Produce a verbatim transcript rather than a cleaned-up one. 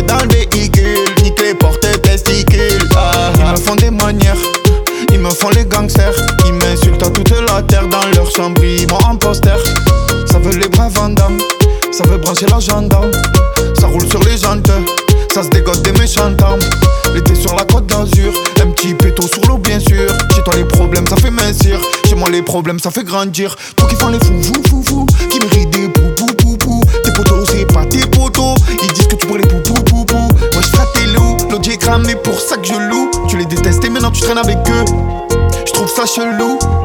dans le véhicule, nique les portes testicules. Ah, ils me font des manières, ils me font les gangsters. Ils m'insultent à toute la terre, dans leur chambre ils m'ont en poster. Ça veut les bras Vandam, ça veut brancher la gendarme. Ça roule sur les jantes, ça se dégote des méchants armes. L'été sur la côte d'Azur, un petit péto sur l'eau bien sûr. Chez toi les problèmes ça fait mincir, chez moi les problèmes ça fait grandir. Toi qui font les fous fous fous fous, qui méritent des pou pou pou pou. Tes potos c'est pas tes potos, ils disent que tu pourrais les pou pou pou pou. Moi je frappe tes loups, l'autre j'ai cramé pour ça que je loue. Tu les détestes et maintenant tu traînes avec eux, je trouve ça chelou.